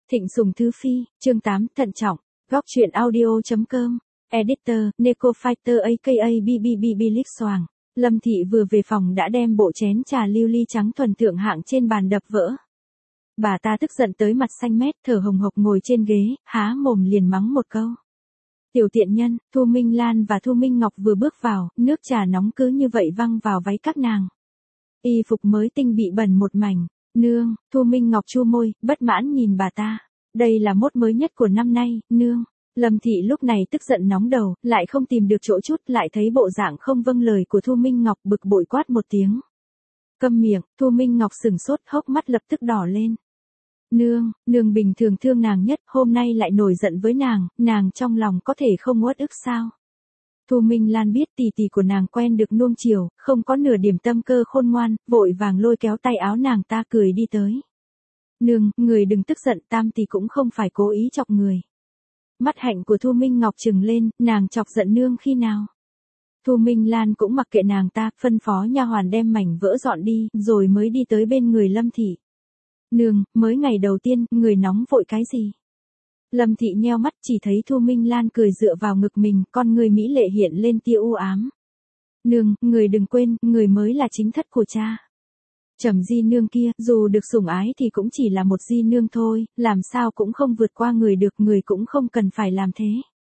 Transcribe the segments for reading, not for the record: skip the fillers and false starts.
Thịnh Sùng Thứ Phi, chương 8, thận trọng, góc truyện audio.com, editor, Neko Fighter aka BBBB Lip Xoàng. Lâm Thị vừa về phòng đã đem bộ chén trà lưu ly trắng thuần thượng hạng trên bàn đập vỡ. Bà ta tức giận tới mặt xanh mét, thở hồng hộc ngồi trên ghế, há mồm liền mắng một câu. Tiểu tiện nhân, Thu Minh Lan và Thu Minh Ngọc vừa bước vào, nước trà nóng cứ như vậy văng vào váy các nàng. Y phục mới tinh bị bẩn một mảnh. Nương, Thu Minh Ngọc chu môi, bất mãn nhìn bà ta. Đây là mốt mới nhất của năm nay, nương. Lâm Thị lúc này tức giận nóng đầu, lại không tìm được chỗ chút, lại thấy bộ dạng không vâng lời của Thu Minh Ngọc, bực bội quát một tiếng. Câm miệng, Thu Minh Ngọc sừng sốt, hốc mắt lập tức đỏ lên. Nương bình thường thương nàng nhất, hôm nay lại nổi giận với nàng trong lòng có thể không uất ức sao? Thu Minh Lan biết tỷ tỷ của nàng quen được nuông chiều, không có nửa điểm tâm cơ khôn ngoan, vội vàng lôi kéo tay áo nàng ta cười đi tới. Nương, người đừng tức giận, tam tỷ cũng không phải cố ý chọc người. Mắt hạnh của Thu Minh Ngọc trừng lên, nàng chọc giận nương khi nào? Thu Minh Lan cũng mặc kệ nàng ta, phân phó nha hoàn đem mảnh vỡ dọn đi, rồi mới đi tới bên người Lâm Thị. Nương, mới ngày đầu tiên, người nóng vội cái gì? Lâm Thị nheo mắt chỉ thấy Thu Minh Lan cười dựa vào ngực mình, con người mỹ lệ hiện lên tia u ám. Nương, người đừng quên, người mới là chính thất của cha. Trầm di nương kia, dù được sủng ái thì cũng chỉ là một di nương thôi, làm sao cũng không vượt qua người được, người cũng không cần phải làm thế.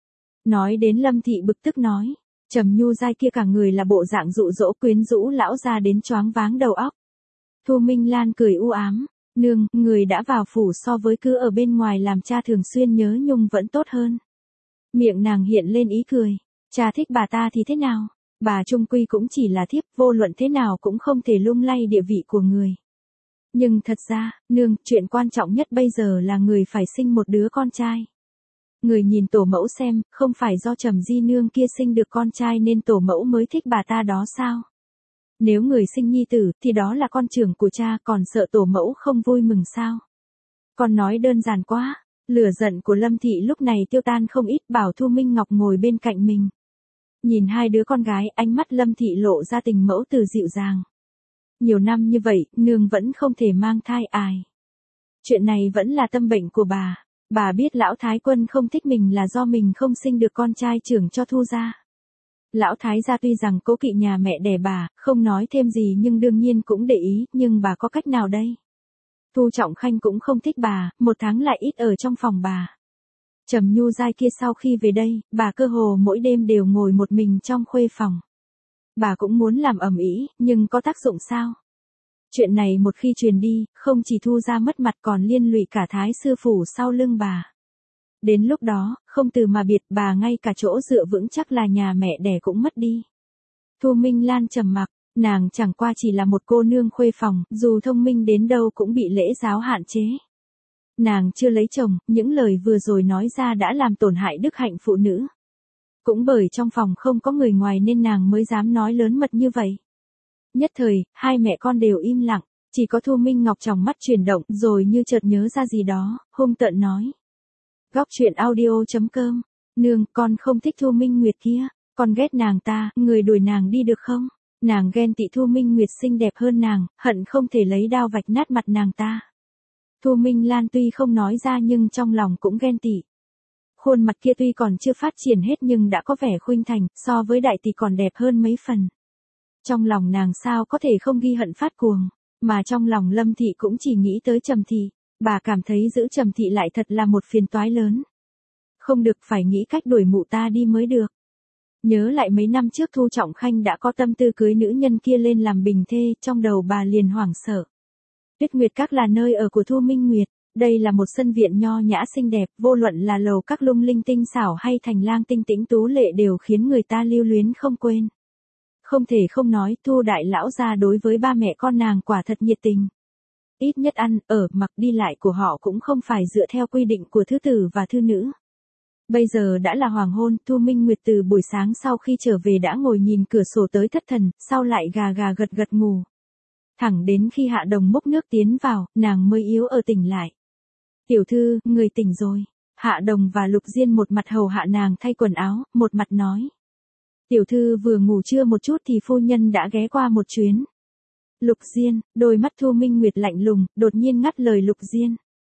Nói đến Lâm Thị bực tức nói, Trầm nhu dai kia cả người là bộ dạng dụ dỗ quyến rũ lão ra đến choáng váng đầu óc. Thu Minh Lan cười u ám. Nương, người đã vào phủ so với cứ ở bên ngoài làm cha thường xuyên nhớ nhung vẫn tốt hơn. Miệng nàng hiện lên ý cười. Cha thích bà ta thì thế nào? Bà trung quy cũng chỉ là thiếp, vô luận thế nào cũng không thể lung lay địa vị của người. Nhưng thật ra, nương, chuyện quan trọng nhất bây giờ là người phải sinh một đứa con trai. Người nhìn tổ mẫu xem, không phải do Trầm di nương kia sinh được con trai nên tổ mẫu mới thích bà ta đó sao? Nếu người sinh nhi tử, thì đó là con trưởng của cha, còn sợ tổ mẫu không vui mừng sao? Con nói đơn giản quá. Lửa giận của Lâm Thị lúc này tiêu tan không ít, bảo Thu Minh Ngọc ngồi bên cạnh mình. Nhìn hai đứa con gái, ánh mắt Lâm Thị lộ ra tình mẫu tử dịu dàng. Nhiều năm như vậy, nương vẫn không thể mang thai ai. Chuyện này vẫn là tâm bệnh của bà. Bà biết lão thái quân không thích mình là do mình không sinh được con trai trưởng cho Thu gia. Lão thái gia tuy rằng cố kỵ nhà mẹ đẻ bà, không nói thêm gì nhưng đương nhiên cũng để ý, nhưng bà có cách nào đây? Thu Trọng Khanh cũng không thích bà, một tháng lại ít ở trong phòng bà. Trầm nhu dai kia sau khi về đây, bà cơ hồ mỗi đêm đều ngồi một mình trong khuê phòng. Bà cũng muốn làm ầm ĩ, nhưng có tác dụng sao? Chuyện này một khi truyền đi, không chỉ Thu gia mất mặt còn liên lụy cả Thái sư phủ sau lưng bà. Đến lúc đó, không từ mà biệt, bà ngay cả chỗ dựa vững chắc là nhà mẹ đẻ cũng mất đi. Thu Minh Lan trầm mặc, nàng chẳng qua chỉ là một cô nương khuê phòng, dù thông minh đến đâu cũng bị lễ giáo hạn chế. Nàng chưa lấy chồng, những lời vừa rồi nói ra đã làm tổn hại đức hạnh phụ nữ. Cũng bởi trong phòng không có người ngoài nên nàng mới dám nói lớn mật như vậy. Nhất thời, hai mẹ con đều im lặng, chỉ có Thu Minh Ngọc tròng mắt chuyển động rồi như chợt nhớ ra gì đó, hung tợn nói. Góc truyện audio.com, nương, con không thích Thu Minh Nguyệt kia, con ghét nàng ta, người đuổi nàng đi được không? Nàng ghen tị Thu Minh Nguyệt xinh đẹp hơn nàng, hận không thể lấy đao vạch nát mặt nàng ta. Thu Minh Lan tuy không nói ra nhưng trong lòng cũng ghen tị. Khuôn mặt kia tuy còn chưa phát triển hết nhưng đã có vẻ khuynh thành, so với đại tỷ còn đẹp hơn mấy phần. Trong lòng nàng sao có thể không ghi hận phát cuồng, mà trong lòng Lâm Thị cũng chỉ nghĩ tới Trầm Thị. Bà cảm thấy giữ Trầm Thị lại thật là một phiền toái lớn. Không được, phải nghĩ cách đuổi mụ ta đi mới được. Nhớ lại mấy năm trước Thu Trọng Khanh đã có tâm tư cưới nữ nhân kia lên làm bình thê, trong đầu bà liền hoảng sợ. Tuyết Nguyệt Các là nơi ở của Thu Minh Nguyệt, đây là một sân viện nho nhã xinh đẹp, vô luận là lầu các lung linh tinh xảo hay thành lang tinh tĩnh tú lệ đều khiến người ta lưu luyến không quên. Không thể không nói, Thu đại lão gia đối với ba mẹ con nàng quả thật nhiệt tình. Ít nhất ăn, ở, mặc, đi lại của họ cũng không phải dựa theo quy định của thứ tử và thư nữ. Bây giờ đã là hoàng hôn, Thu Minh Nguyệt từ buổi sáng sau khi trở về đã ngồi nhìn cửa sổ tới thất thần, sau lại gà gà gật gật ngủ. Thẳng đến khi Hạ Đồng múc nước tiến vào, nàng mới yếu tỉnh lại. Tiểu thư, người tỉnh rồi. Hạ Đồng và Lục Diên một mặt hầu hạ nàng thay quần áo, một mặt nói. Tiểu thư vừa ngủ trưa một chút thì phu nhân đã ghé qua một chuyến. Lục Diên, đôi mắt Thu Minh Nguyệt lạnh lùng, đột nhiên ngắt lời Lục Diên.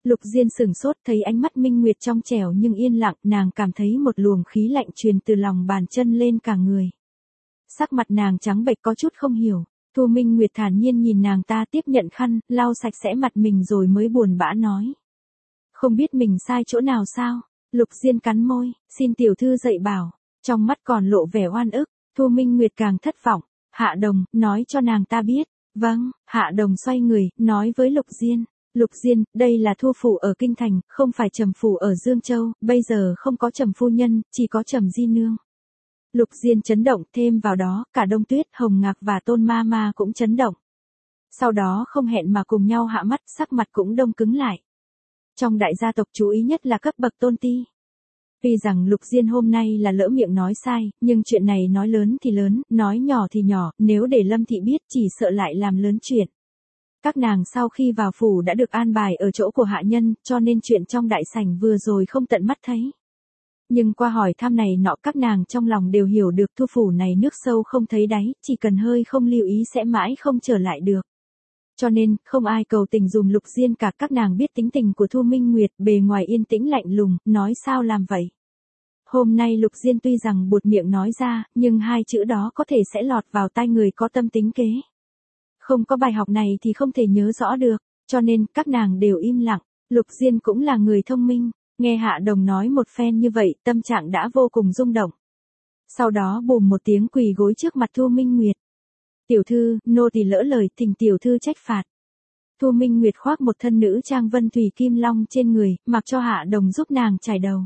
Lục Diên sửng sốt thấy ánh mắt Minh Nguyệt trong trẻo nhưng yên lặng, nàng cảm thấy một luồng khí lạnh truyền từ lòng bàn chân lên cả người. Sắc mặt nàng trắng bệch có chút không hiểu. Thu Minh Nguyệt thản nhiên nhìn nàng ta tiếp nhận khăn, lau sạch sẽ mặt mình rồi mới buồn bã nói. Không biết mình sai chỗ nào sao? Lục Diên cắn môi, xin tiểu thư dạy bảo. Trong mắt còn lộ vẻ oan ức, Thu Minh Nguyệt càng thất vọng. Hạ Đồng, nói cho nàng ta biết. Vâng, Hạ Đồng xoay người, nói với Lục Diên. Lục Diên, đây là Thu phủ ở Kinh Thành, không phải Trầm phủ ở Dương Châu, bây giờ không có Trầm phu nhân, chỉ có Trầm di nương. Lục Diên chấn động, thêm vào đó, cả Đông Tuyết, Hồng Ngạc và Tôn Ma Ma cũng chấn động. Sau đó không hẹn mà cùng nhau hạ mắt, sắc mặt cũng đông cứng lại. Trong đại gia tộc chú ý nhất là cấp bậc tôn ti. Tuy rằng Lục Diên hôm nay là lỡ miệng nói sai, nhưng chuyện này nói lớn thì lớn, nói nhỏ thì nhỏ, nếu để Lâm Thị biết chỉ sợ lại làm lớn chuyện. Các nàng sau khi vào phủ đã được an bài ở chỗ của hạ nhân, cho nên chuyện trong đại sảnh vừa rồi không tận mắt thấy. Nhưng qua hỏi thăm này nọ các nàng trong lòng đều hiểu được Thu phủ này nước sâu không thấy đáy, chỉ cần hơi không lưu ý sẽ mãi không trở lại được. Cho nên, không ai cầu tình dùm Lục Diên cả, các nàng biết tính tình của Thu Minh Nguyệt, bề ngoài yên tĩnh lạnh lùng, nói sao làm vậy. Hôm nay Lục Diên tuy rằng buột miệng nói ra, nhưng hai chữ đó có thể sẽ lọt vào tai người có tâm tính kế. Không có bài học này thì không thể nhớ rõ được, cho nên các nàng đều im lặng. Lục Diên cũng là người thông minh, nghe Hạ Đồng nói một phen như vậy, tâm trạng đã vô cùng rung động. Sau đó bùm một tiếng quỳ gối trước mặt Thu Minh Nguyệt. Tiểu thư, nô tỳ lỡ lời, thỉnh tiểu thư trách phạt. Thu Minh Nguyệt khoác một thân nữ trang vân thủy kim long trên người, mặc cho Hạ Đồng giúp nàng chải đầu.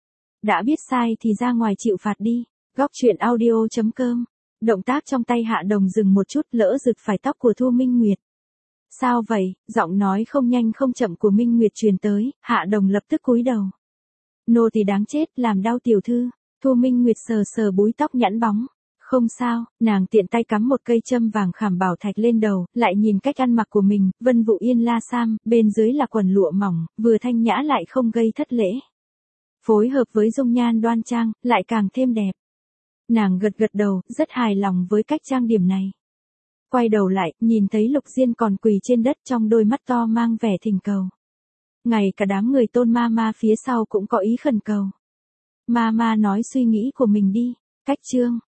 Đã biết sai thì ra ngoài chịu phạt đi. Góc truyện audio.com. Động tác trong tay Hạ Đồng dừng một chút, lỡ giật phải tóc của Thu Minh Nguyệt. Sao vậy? Giọng nói không nhanh không chậm của Minh Nguyệt truyền tới, Hạ Đồng lập tức cúi đầu. Nô tỳ đáng chết, làm đau tiểu thư. Thu Minh Nguyệt sờ sờ búi tóc nhẵn bóng. Không sao, nàng tiện tay cắm một cây châm vàng khảm bảo thạch lên đầu, lại nhìn cách ăn mặc của mình, vân vụ yên la sam, bên dưới là quần lụa mỏng, vừa thanh nhã lại không gây thất lễ. Phối hợp với dung nhan đoan trang, lại càng thêm đẹp. Nàng gật gật đầu, rất hài lòng với cách trang điểm này. Quay đầu lại, nhìn thấy Lục Diên còn quỳ trên đất, trong đôi mắt to mang vẻ thỉnh cầu. Ngay cả đám người Tôn Ma Ma phía sau cũng có ý khẩn cầu. Ma Ma nói suy nghĩ của mình đi. Cách chương